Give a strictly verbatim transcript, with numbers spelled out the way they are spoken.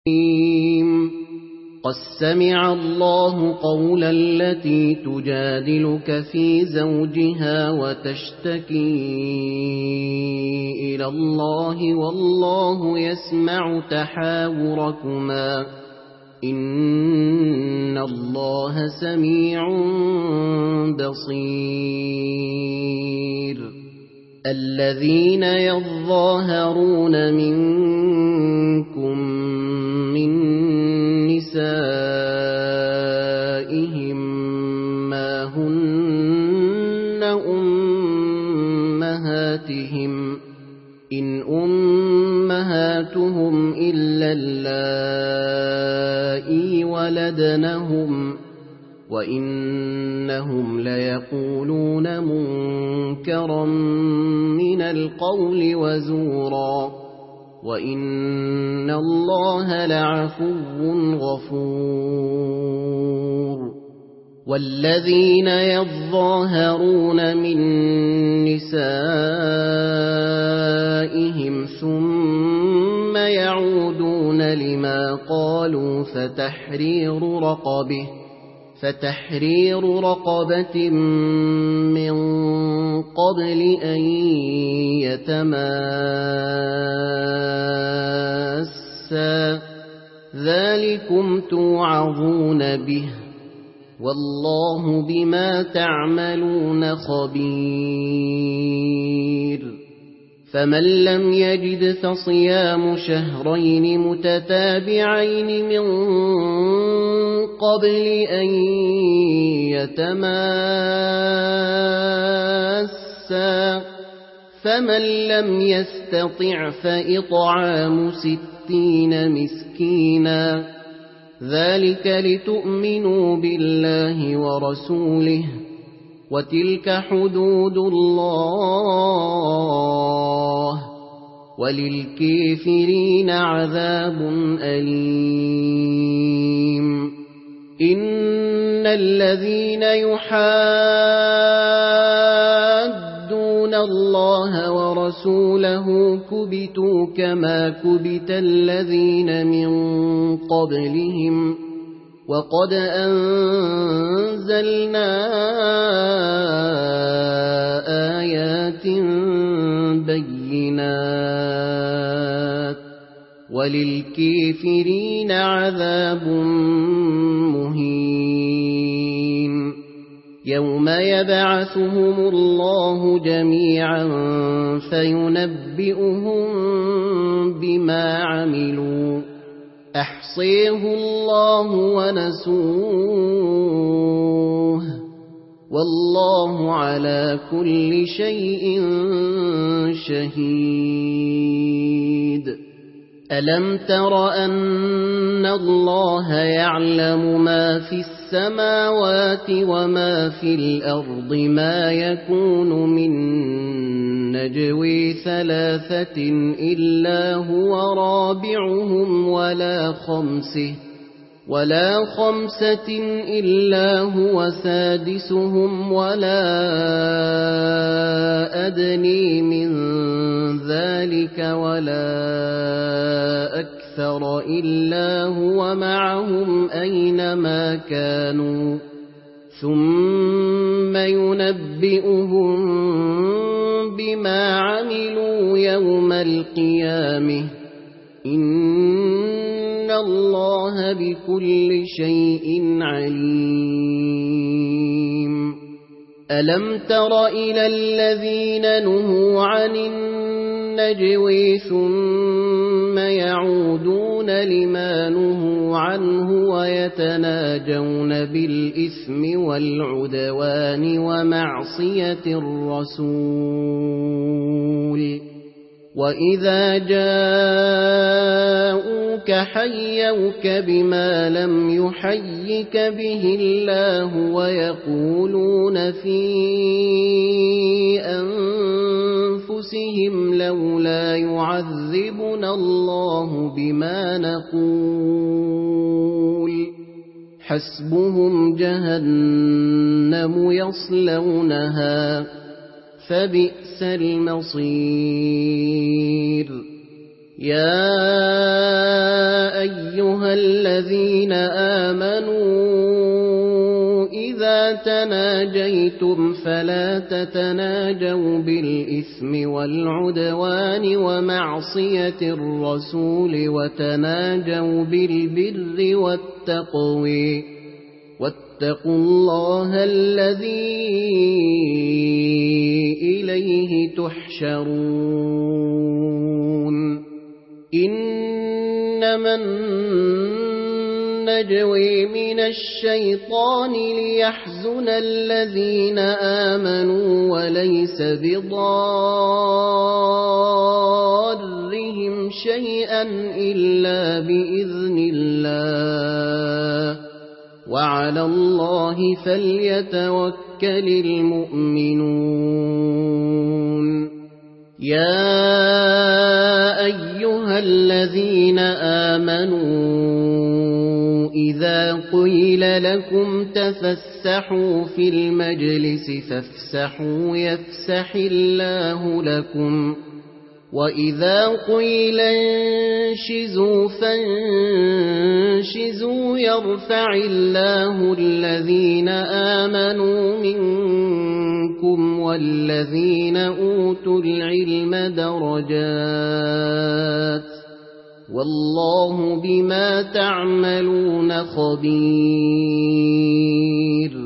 قد سمع الله قول التي تجادلك في زوجها وتشتكي إلى الله والله يسمع تحاوركما إن الله سميع بصير الذين يظاهرون منكم من نسائهم ما هن أمهاتهم إن أمهاتهم إلا اللائي ولدنهم وإنهم ليقولون منكرا من القول وزورا وإن الله لعفو غفور والذين يظاهرون من نسائهم ثم يعودون لما قالوا فتحرير رقبه فتحرير رقبة من قبل أن يتماسا ذلكم توعظون به والله بما تعملون خبير فمن لم يجد فصيام شهرين متتابعين من قبل أن يتماسا فمن لم يستطع فإطعام ستين مسكينا ذلك لتؤمنوا بالله ورسوله وتلك حدود الله وللكافرين عذاب أليم إن الذين يحادون الله ورسوله كبتوا كما كبت الذين من قبلهم وقد أنزلنا آيات بينات وللكافرين عذاب مهين يوم يبعثهم الله جميعا فينبئهم بما عملوا أحصيه الله ونسوه والله على كل شيء شهيد ألم تر أن الله يعلم ما في السماوات وما في الأرض ما يكون من نجوي ثلاثة إلا هو رابعهم ولا خمسه ولا خمسة إلا هو سادسهم ولا أدني من ذلك ولا أكثر إلا هو معهم أينما كانوا ثم ينبئهم بما عملوا يوم القيامة إن الله بكل شيء عليم ألم تر إلى الذين نهوا عن النجوى ثم يعودون لما نهوا عنه ويتناجون بالإثم والعدوان ومعصية الرسول وإذا جاءوك حيوك بما لم يحيك به الله ويقولون في أنفسهم لولا يعذبنا الله بما نقول حسبهم جهنم يصلونها فبئس المصير يا أيها الذين آمنوا إذا تناجيتم فلا تتناجوا بالإثم والعدوان ومعصية الرسول وتناجوا بالبر والتقوى واتقوا الله الذي إليه تحشرون إنما النجوى من الشيطان ليحزن الذين آمنوا وليس بضارهم شيئا إلا بإذن الله وعلى الله فليتوكل المؤمنون يا أيها الذين آمنوا إذا قيل لكم تفسحوا في المجلس فافسحوا يفسح الله لكم وإذا قيل انشزوا فانشزوا يرفع الله الذين آمنوا منكم والذين أوتوا العلم درجات والله بما تعملون خبير